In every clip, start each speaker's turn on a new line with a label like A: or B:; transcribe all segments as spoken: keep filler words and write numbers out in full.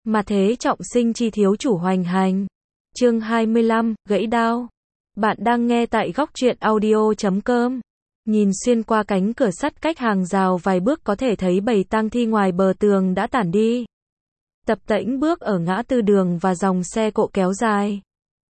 A: Mà thế trọng sinh chi thiếu chủ hoành hành. Chương hai mươi lăm, gãy đao. Bạn đang nghe tại góc truyện audio chấm com. Nhìn xuyên qua cánh cửa sắt cách hàng rào vài bước có thể thấy bầy tang thi ngoài bờ tường đã tản đi. Tập tễnh bước ở ngã tư đường và dòng xe cộ kéo dài.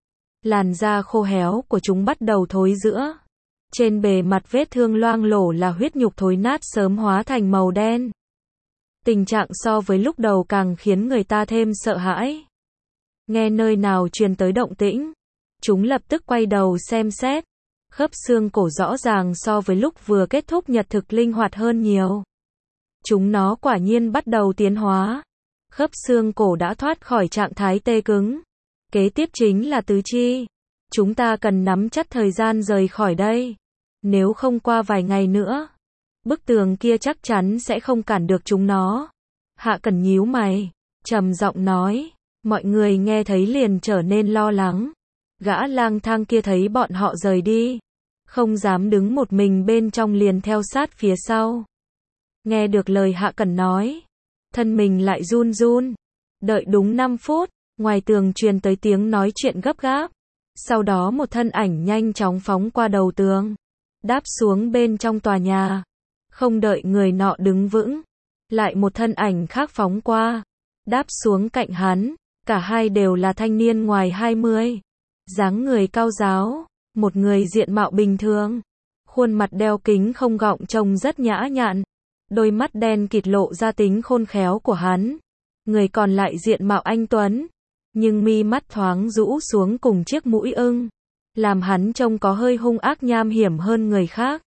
A: Làn da khô héo của chúng bắt đầu thối rữa. Trên bề mặt vết thương loang lổ là huyết nhục thối nát sớm hóa thành màu đen. Tình trạng so với lúc đầu càng khiến người ta thêm sợ hãi. Nghe nơi nào truyền tới động tĩnh, chúng lập tức quay đầu xem xét. Khớp xương cổ rõ ràng so với lúc vừa kết thúc nhật thực linh hoạt hơn nhiều. Chúng nó quả nhiên bắt đầu tiến hóa. Khớp xương cổ đã thoát khỏi trạng thái tê cứng. Kế tiếp chính là tứ chi. Chúng ta cần nắm chắc thời gian rời khỏi đây. Nếu không qua vài ngày nữa, bức tường kia chắc chắn sẽ không cản được chúng nó. Hạ Cẩn nhíu mày, trầm giọng nói. Mọi người nghe thấy liền trở nên lo lắng. Gã lang thang kia thấy bọn họ rời đi, không dám đứng một mình bên trong liền theo sát phía sau. Nghe được lời Hạ Cẩn nói, thân mình lại run run. Đợi đúng năm phút, ngoài tường truyền tới tiếng nói chuyện gấp gáp. Sau đó một thân ảnh nhanh chóng phóng qua đầu tường, đáp xuống bên trong tòa nhà. Không đợi người nọ đứng vững, lại một thân ảnh khác phóng qua, đáp xuống cạnh hắn. Cả hai đều là thanh niên ngoài hai mươi. Dáng người cao ráo, một người diện mạo bình thường, khuôn mặt đeo kính không gọng trông rất nhã nhặn. Đôi mắt đen kịt lộ ra tính khôn khéo của hắn. Người còn lại diện mạo anh tuấn, nhưng mi mắt thoáng rũ xuống cùng chiếc mũi ưng, làm hắn trông có hơi hung ác nham hiểm hơn người khác.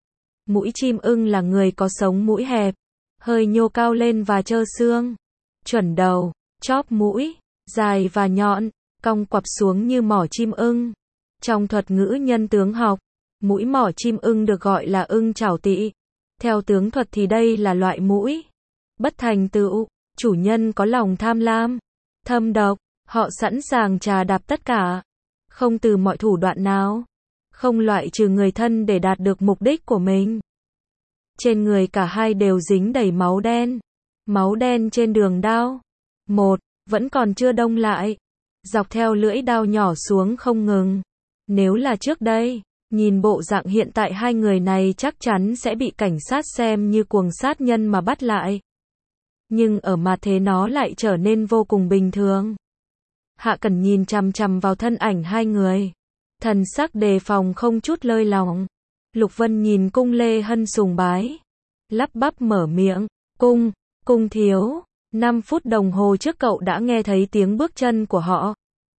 A: Mũi chim ưng là người có sống mũi hẹp, hơi nhô cao lên và trơ xương. Chuẩn đầu, chóp mũi, dài và nhọn, cong quặp xuống như mỏ chim ưng. Trong thuật ngữ nhân tướng học, mũi mỏ chim ưng được gọi là ưng chảo tỵ. Theo tướng thuật thì đây là loại mũi bất thành tựu, chủ nhân có lòng tham lam, thâm độc, họ sẵn sàng trà đạp tất cả, không từ mọi thủ đoạn nào, không loại trừ người thân để đạt được mục đích của mình. Trên người cả hai đều dính đầy máu đen, máu đen trên đường đao. Một, vẫn còn chưa đông lại, dọc theo lưỡi đao nhỏ xuống không ngừng. Nếu là trước đây, nhìn bộ dạng hiện tại hai người này chắc chắn sẽ bị cảnh sát xem như cuồng sát nhân mà bắt lại. Nhưng ở mặt thế nó lại trở nên vô cùng bình thường. Hạ Cẩn nhìn chằm chằm vào thân ảnh hai người, thần sắc đề phòng không chút lơi lỏng. Lục Vân nhìn Cung Lê Hân sùng bái, lắp bắp mở miệng, "Cung, Cung thiếu, năm phút đồng hồ trước cậu đã nghe thấy tiếng bước chân của họ."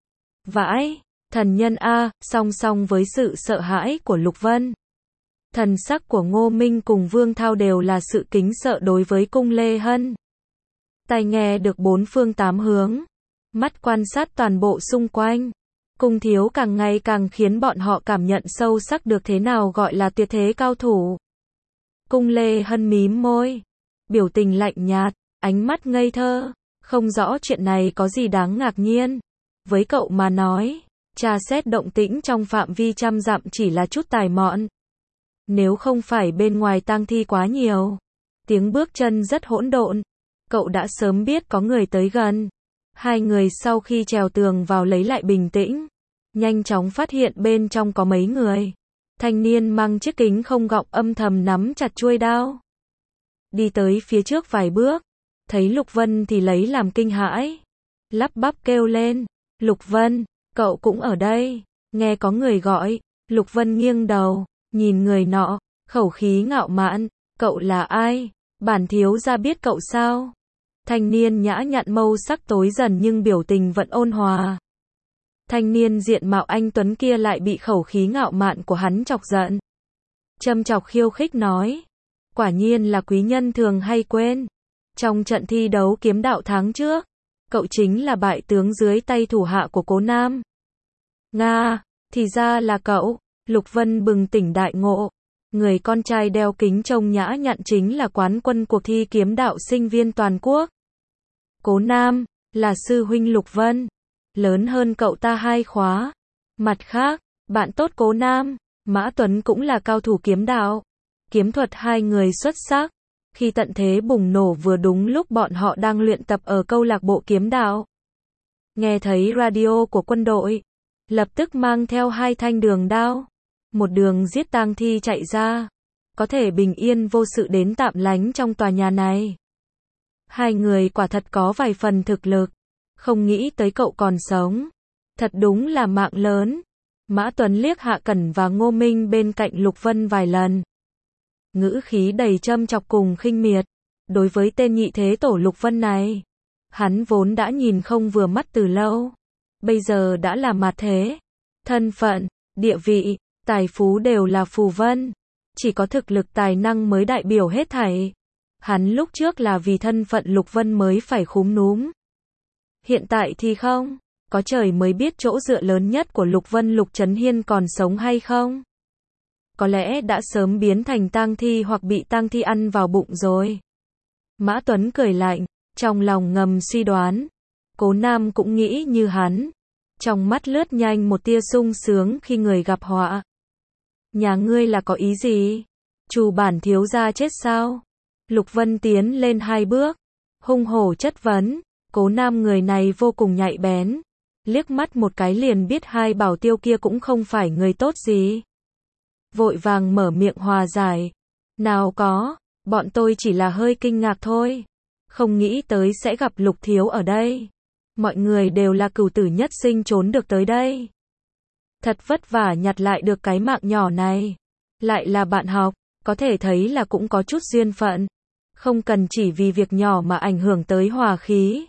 A: Vãi, thần nhân a. Song song với sự sợ hãi của Lục Vân, thần sắc của Ngô Minh cùng Vương Thao đều là sự kính sợ đối với Cung Lê Hân. Tai nghe được bốn phương tám hướng, mắt quan sát toàn bộ xung quanh. Cung thiếu càng ngày càng khiến bọn họ cảm nhận sâu sắc được thế nào gọi là tuyệt thế cao thủ. Cung Lê Hân mím môi, biểu tình lạnh nhạt, ánh mắt ngây thơ, không rõ chuyện này có gì đáng ngạc nhiên. Với cậu mà nói, tra xét động tĩnh trong phạm vi trăm dặm chỉ là chút tài mọn. Nếu không phải bên ngoài tang thi quá nhiều, tiếng bước chân rất hỗn độn, cậu đã sớm biết có người tới gần. Hai người sau khi trèo tường vào lấy lại bình tĩnh, nhanh chóng phát hiện bên trong có mấy người. Thanh niên mang chiếc kính không gọng âm thầm nắm chặt chuôi đao. Đi tới phía trước vài bước, thấy Lục Vân thì lấy làm kinh hãi. Lắp bắp kêu lên, "Lục Vân, cậu cũng ở đây." Nghe có người gọi, Lục Vân nghiêng đầu, nhìn người nọ, khẩu khí ngạo mạn, "Cậu là ai? Bản thiếu gia biết cậu sao?" Thanh niên nhã nhặn mâu sắc tối dần nhưng biểu tình vẫn ôn hòa. Thanh niên diện mạo anh tuấn kia lại bị khẩu khí ngạo mạn của hắn chọc giận. Châm chọc khiêu khích nói, "Quả nhiên là quý nhân thường hay quên. Trong trận thi đấu kiếm đạo tháng trước, cậu chính là bại tướng dưới tay thủ hạ của Cố Nam." "Nga, thì ra là cậu." Lục Vân bừng tỉnh đại ngộ. Người con trai đeo kính trông nhã nhặn chính là quán quân cuộc thi kiếm đạo sinh viên toàn quốc. Cố Nam, là sư huynh Lục Vân, lớn hơn cậu ta hai khóa. Mặt khác, bạn tốt Cố Nam, Mã Tuấn cũng là cao thủ kiếm đạo. Kiếm thuật hai người xuất sắc, Khi tận thế bùng nổ vừa đúng lúc bọn họ đang luyện tập ở câu lạc bộ kiếm đạo. Nghe thấy radio của quân đội, lập tức mang theo hai thanh đường đao, một đường giết tang thi chạy ra, có thể bình yên vô sự đến tạm lánh trong tòa nhà này. Hai người quả thật có vài phần thực lực, không nghĩ tới cậu còn sống. Thật đúng là mạng lớn. Mã Tuấn liếc Hạ Cẩn và Ngô Minh bên cạnh Lục Vân vài lần. Ngữ khí đầy châm chọc cùng khinh miệt. Đối với tên nhị thế tổ Lục Vân này, hắn vốn đã nhìn không vừa mắt từ lâu. Bây giờ đã là mặt thế. Thân phận, địa vị, tài phú đều là phù vân. Chỉ có thực lực tài năng mới đại biểu hết thảy. Hắn lúc trước là vì thân phận Lục Vân mới phải khúm núm. Hiện tại thì không. Có trời mới biết chỗ dựa lớn nhất của Lục Vân Lục Trấn Hiên còn sống hay không. Có lẽ đã sớm biến thành tang thi hoặc bị tang thi ăn vào bụng rồi. Mã Tuấn cười lạnh, trong lòng ngầm suy đoán. Cố Nam cũng nghĩ như hắn. Trong mắt lướt nhanh một tia sung sướng khi người gặp họa. Nhà ngươi là có ý gì? Chủ bản thiếu gia chết sao? Lục Vân tiến lên hai bước, hung hổ chất vấn. Cố Nam người này vô cùng nhạy bén. Liếc mắt một cái liền biết hai bảo tiêu kia cũng không phải người tốt gì. Vội vàng mở miệng hòa giải. Nào có, bọn tôi chỉ là hơi kinh ngạc thôi. Không nghĩ tới sẽ gặp Lục thiếu ở đây. Mọi người đều là cửu tử nhất sinh trốn được tới đây. Thật vất vả nhặt lại được cái mạng nhỏ này. Lại là bạn học, có thể thấy là cũng có chút duyên phận. Không cần chỉ vì việc nhỏ mà ảnh hưởng tới hòa khí.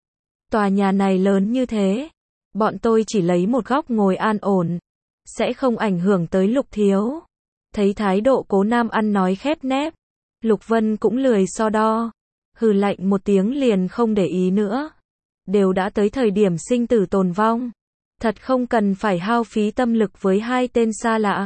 A: Tòa nhà này lớn như thế. Bọn tôi chỉ lấy một góc ngồi an ổn. Sẽ không ảnh hưởng tới Lục thiếu. Thấy thái độ Cố Nam ăn nói khép nép. Lục Vân cũng lười so đo. Hừ lạnh một tiếng liền không để ý nữa. Đều đã tới thời điểm sinh tử tồn vong. Thật không cần phải hao phí tâm lực với hai tên xa lạ.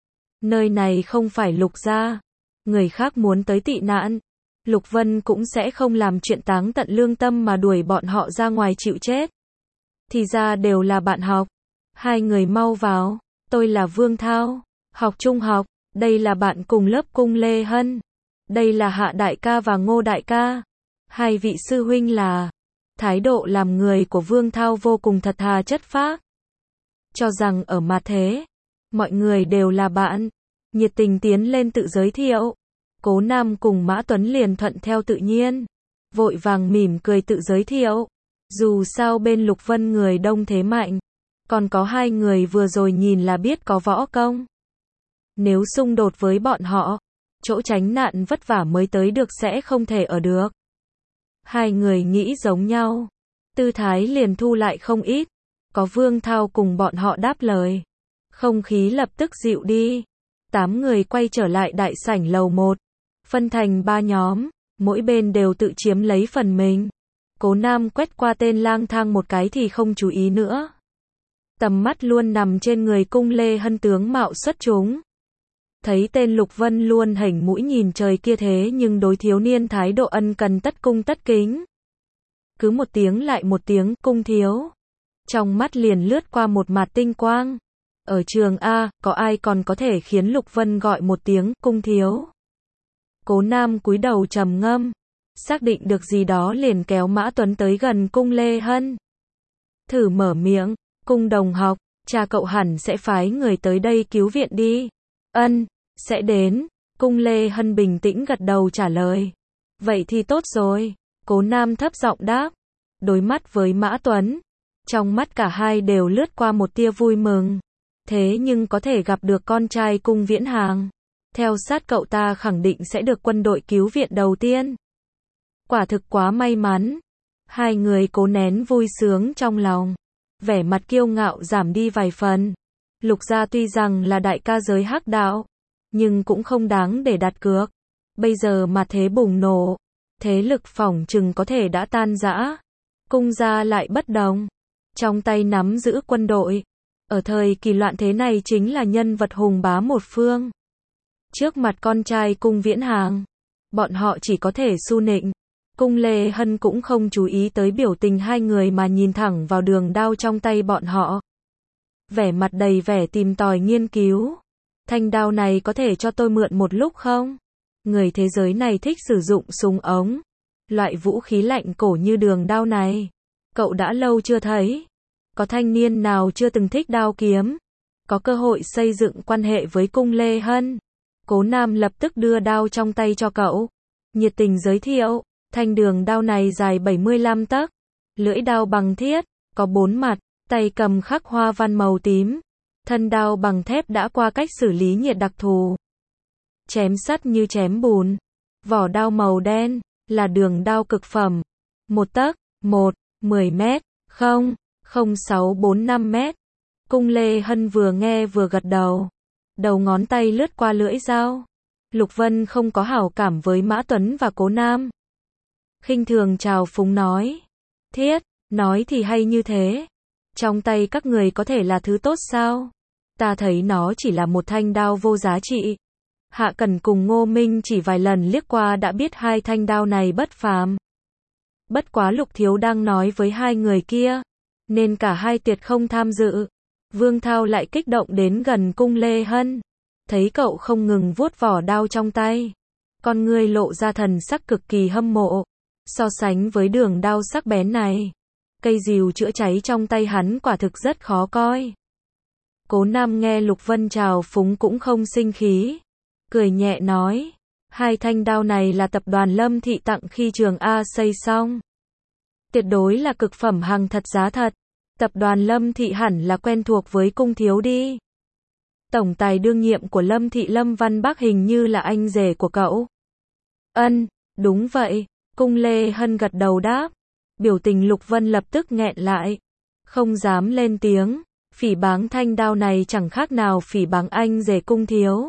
A: Nơi này không phải Lục gia. Người khác muốn tới tị nạn. Lục Vân cũng sẽ không làm chuyện táng tận lương tâm mà đuổi bọn họ ra ngoài chịu chết. Thì ra đều là bạn học. Hai người mau vào. Tôi là Vương Thao, học trung học. Đây là bạn cùng lớp Cung Lê Hân. Đây là Hạ đại ca và Ngô đại ca. Hai vị sư huynh là. Thái độ làm người của Vương Thao vô cùng thật thà chất phác. Cho rằng ở mặt thế, mọi người đều là bạn. Nhiệt tình tiến lên tự giới thiệu. Cố Nam cùng Mã Tuấn liền thuận theo tự nhiên. Vội vàng mỉm cười tự giới thiệu. Dù sao bên Lục Vân người đông thế mạnh. Còn có hai người vừa rồi nhìn là biết có võ công. Nếu xung đột với bọn họ, chỗ tránh nạn vất vả mới tới được sẽ không thể ở được. Hai người nghĩ giống nhau. Tư thái liền thu lại không ít. Có Vương Thao cùng bọn họ đáp lời. Không khí lập tức dịu đi. Tám người quay trở lại đại sảnh lầu một. Phân thành ba nhóm. Mỗi bên đều tự chiếm lấy phần mình. Cố Nam quét qua tên lang thang một cái thì không chú ý nữa. Tầm mắt luôn nằm trên người Cung Lê Hân tướng mạo xuất chúng. Thấy tên Lục Vân luôn hểnh mũi nhìn trời kia thế nhưng đối thiếu niên thái độ ân cần tất cung tất kính. Cứ một tiếng lại một tiếng, cung thiếu. Trong mắt liền lướt qua một mạt tinh quang. Ở trường A, có ai còn có thể khiến Lục Vân gọi một tiếng, cung thiếu. Cố Nam cúi đầu trầm ngâm. Xác định được gì đó liền kéo Mã Tuấn tới gần Cung Lê Hân. Thử mở miệng, Cung đồng học, cha cậu hẳn sẽ phái người tới đây cứu viện đi. Ân, sẽ đến. Cung Lê Hân bình tĩnh gật đầu trả lời. Vậy thì tốt rồi. Cố Nam thấp giọng đáp. Đối mắt với Mã Tuấn. Trong mắt cả hai đều lướt qua một tia vui mừng. Thế nhưng có thể gặp được con trai Cung Viễn Hàng. Theo sát cậu ta khẳng định sẽ được quân đội cứu viện đầu tiên. Quả thực quá may mắn. Hai người cố nén vui sướng trong lòng. Vẻ mặt kiêu ngạo giảm đi vài phần. Lục gia tuy rằng là đại ca giới hắc đạo. Nhưng cũng không đáng để đặt cược. Bây giờ mà thế bùng nổ. Thế lực phỏng chừng có thể đã tan rã. Cung gia lại bất đồng. Trong tay nắm giữ quân đội. Ở thời kỳ loạn thế này chính là nhân vật hùng bá một phương. Trước mặt con trai Cung Viễn Hàng. Bọn họ chỉ có thể su nịnh. Cung Lê Hân cũng không chú ý tới biểu tình hai người mà nhìn thẳng vào đường đao trong tay bọn họ. Vẻ mặt đầy vẻ tìm tòi nghiên cứu. Thanh đao này có thể cho tôi mượn một lúc không? Người thế giới này thích sử dụng súng ống. Loại vũ khí lạnh cổ như đường đao này. Cậu đã lâu chưa thấy. Có thanh niên nào chưa từng thích đao kiếm. Có cơ hội xây dựng quan hệ với Cung Lê Hân. Cố Nam lập tức đưa đao trong tay cho cậu. Nhiệt tình giới thiệu. Thanh đường đao này dài bảy mươi lăm tấc. Lưỡi đao bằng thiết. Có bốn mặt. Tay cầm khắc hoa văn màu tím. Thân đao bằng thép đã qua cách xử lý nhiệt đặc thù. Chém sắt như chém bùn. Vỏ đao màu đen. Là đường đao cực phẩm. Một tấc. Một. Mười mét. Không. Không sáu bốn năm mét. Cung Lê Hân vừa nghe vừa gật đầu. Đầu ngón tay lướt qua lưỡi dao. Lục Vân không có hảo cảm với Mã Tuấn và Cố Nam. Khinh thường chào phúng nói. Thiết, nói thì hay như thế. Trong tay các người có thể là thứ tốt sao? Ta thấy nó chỉ là một thanh đao vô giá trị. Hạ Cẩn cùng Ngô Minh chỉ vài lần liếc qua đã biết hai thanh đao này bất phàm. Bất quá Lục Thiếu đang nói với hai người kia, nên cả hai tuyệt không tham dự. Vương Thao lại kích động đến gần Cung Lê Hân. Thấy cậu không ngừng vuốt vỏ đao trong tay. Con ngươi lộ ra thần sắc cực kỳ hâm mộ. So sánh với đường đao sắc bén này, cây rìu chữa cháy trong tay hắn quả thực rất khó coi. Cố Nam nghe Lục Vân chào phúng cũng không sinh khí. Cười nhẹ nói. Hai thanh đao này là tập đoàn Lâm Thị tặng khi trường A xây xong. Tuyệt đối là cực phẩm hàng thật giá thật. Tập đoàn Lâm Thị hẳn là quen thuộc với Cung thiếu đi. Tổng tài đương nhiệm của Lâm Thị Lâm Văn Bắc hình như là anh rể của cậu. Ân, đúng vậy. Cung Lê Hân gật đầu đáp. Biểu tình Lục Vân lập tức nghẹn lại. Không dám lên tiếng. Phỉ báng thanh đao này chẳng khác nào phỉ báng anh rể Cung thiếu.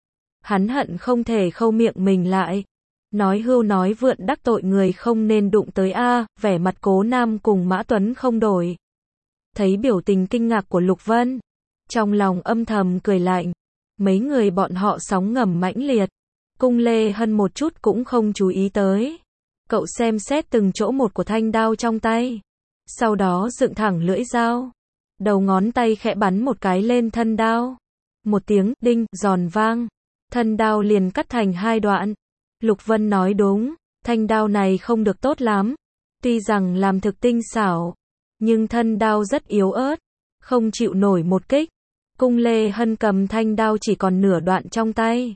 A: Hắn hận không thể khâu miệng mình lại. Nói hưu nói vượn đắc tội người không nên đụng tới a. Vẻ mặt Cố Nam cùng Mã Tuấn không đổi. Thấy biểu tình kinh ngạc của Lục Vân, trong lòng âm thầm cười lạnh. Mấy người bọn họ sóng ngầm mãnh liệt. Cung Lê Hân một chút cũng không chú ý tới. Cậu xem xét từng chỗ một của thanh đao trong tay. Sau đó dựng thẳng lưỡi dao. Đầu ngón tay khẽ bắn một cái lên thân đao. Một tiếng đinh giòn vang. Thân đao liền cắt thành hai đoạn. Lục Vân nói đúng. Thanh đao này không được tốt lắm. Tuy rằng làm thực tinh xảo, nhưng thân đao rất yếu ớt. Không chịu nổi một kích. Cung Lê Hân cầm thanh đao chỉ còn nửa đoạn trong tay.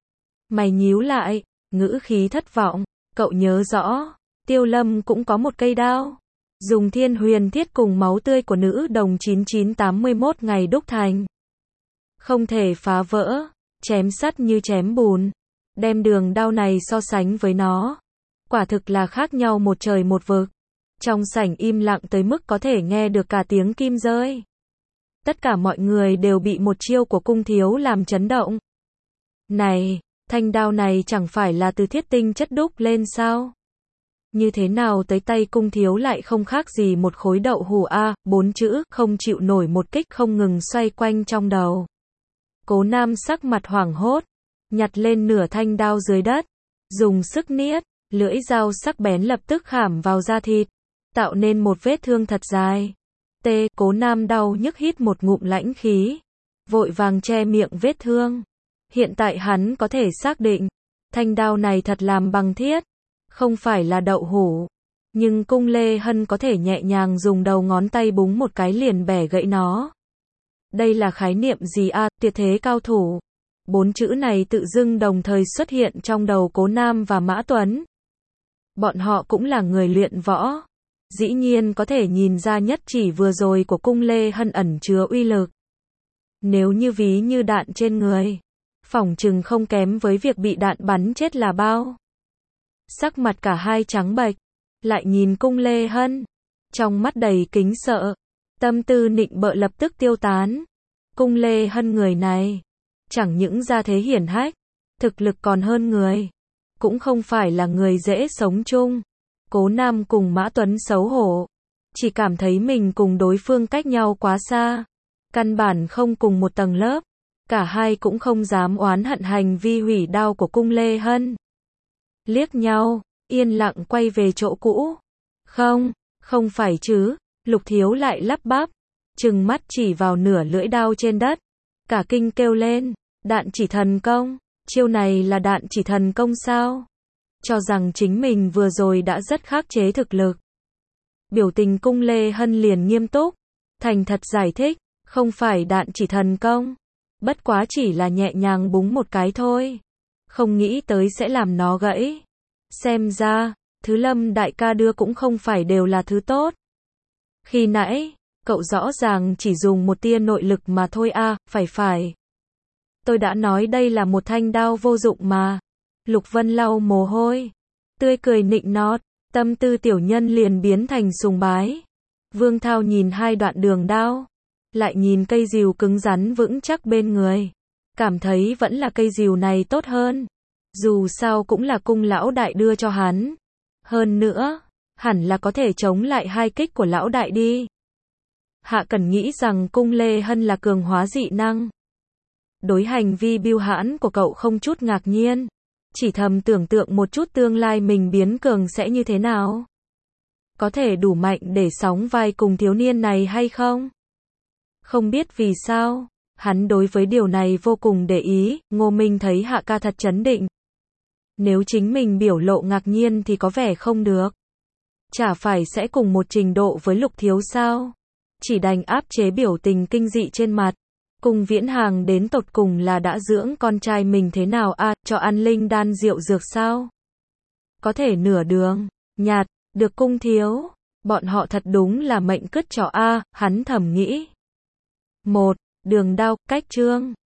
A: Mày nhíu lại. Ngữ khí thất vọng. Cậu nhớ rõ, Tiêu Lâm cũng có một cây đao. Dùng thiên huyền thiết cùng máu tươi của nữ đồng chín chín tám mốt ngày đúc thành. Không thể phá vỡ, chém sắt như chém bùn. Đem đường đao này so sánh với nó. Quả thực là khác nhau một trời một vực. Trong sảnh im lặng tới mức có thể nghe được cả tiếng kim rơi. Tất cả mọi người đều bị một chiêu của Cung thiếu làm chấn động. Này, thanh đao này chẳng phải là từ thiết tinh chất đúc lên sao? Như thế nào tới tay Cung thiếu lại không khác gì một khối đậu hủ a, bốn chữ, không chịu nổi một kích không ngừng xoay quanh trong đầu. Cố Nam sắc mặt hoảng hốt, nhặt lên nửa thanh đao dưới đất, dùng sức niết, lưỡi dao sắc bén lập tức khảm vào da thịt, tạo nên một vết thương thật dài. T, Cố Nam đau nhức hít một ngụm lãnh khí, vội vàng che miệng vết thương. Hiện tại hắn có thể xác định, thanh đao này thật làm bằng thiết, không phải là đậu hủ. Nhưng Cung Lê Hân có thể nhẹ nhàng dùng đầu ngón tay búng một cái liền bẻ gãy nó. Đây là khái niệm gì a, à, tuyệt thế cao thủ. Bốn chữ này tự dưng đồng thời xuất hiện trong đầu Cố Nam và Mã Tuấn. Bọn họ cũng là người luyện võ. Dĩ nhiên có thể nhìn ra nhất chỉ vừa rồi của Cung Lê Hân ẩn chứa uy lực. Nếu như ví như đạn trên người, phỏng chừng không kém với việc bị đạn bắn chết là bao. Sắc mặt cả hai trắng bệch, lại nhìn Cung Lê Hân, trong mắt đầy kính sợ, tâm tư nịnh bợ lập tức tiêu tán. Cung Lê Hân người này, chẳng những gia thế hiển hách, thực lực còn hơn người, cũng không phải là người dễ sống chung. Cố Nam cùng Mã Tuấn xấu hổ, chỉ cảm thấy mình cùng đối phương cách nhau quá xa, căn bản không cùng một tầng lớp. Cả hai cũng không dám oán hận hành vi hủy đao của Cung Lê Hân. Liếc nhau, yên lặng quay về chỗ cũ. Không, không phải chứ, Lục Thiếu lại lắp bắp, trừng mắt chỉ vào nửa lưỡi đao trên đất. Cả kinh kêu lên, đạn chỉ thần công, Chiêu này là đạn chỉ thần công sao? Cho rằng chính mình vừa rồi đã rất khắc chế thực lực. Biểu tình Cung Lê Hân liền nghiêm túc, thành thật giải thích, không phải đạn chỉ thần công. Bất quá chỉ là nhẹ nhàng búng một cái thôi. Không nghĩ tới sẽ làm nó gãy. Xem ra, thứ Lâm đại ca đưa cũng không phải đều là thứ tốt. Khi nãy, cậu rõ ràng chỉ dùng một tia nội lực mà thôi a, à, phải phải. Tôi đã nói đây là một thanh đao vô dụng mà. Lục Vân lau mồ hôi, tươi cười nịnh nọt, tâm tư tiểu nhân liền biến thành sùng bái. Vương Thao nhìn hai đoạn đường đao, lại nhìn cây rìu cứng rắn vững chắc bên người, cảm thấy vẫn là cây rìu này tốt hơn. Dù sao cũng là Cung lão đại đưa cho hắn. Hơn nữa, hẳn là có thể chống lại hai kích của lão đại đi. Hạ Cẩn nghĩ rằng Cung Lê Hân là cường hóa dị năng. Đối hành vi biêu hãn của cậu không chút ngạc nhiên, chỉ thầm tưởng tượng một chút tương lai mình biến cường sẽ như thế nào. Có thể đủ mạnh để sóng vai cùng thiếu niên này hay không? Không biết vì sao, hắn đối với điều này vô cùng để ý. Ngô Minh thấy Hạ ca thật chấn định. Nếu chính mình biểu lộ ngạc nhiên thì có vẻ không được. Chả phải sẽ cùng một trình độ với Lục thiếu sao? Chỉ đành áp chế biểu tình kinh dị trên mặt. Cung Viễn Hàng đến tột cùng là đã dưỡng con trai mình thế nào a, à, cho ăn linh đan rượu dược sao? Có thể nửa đường, nhạt, được Cung thiếu, bọn họ thật đúng là mệnh cứt chó a, à, hắn thầm nghĩ. Một, đường đao, cách chương.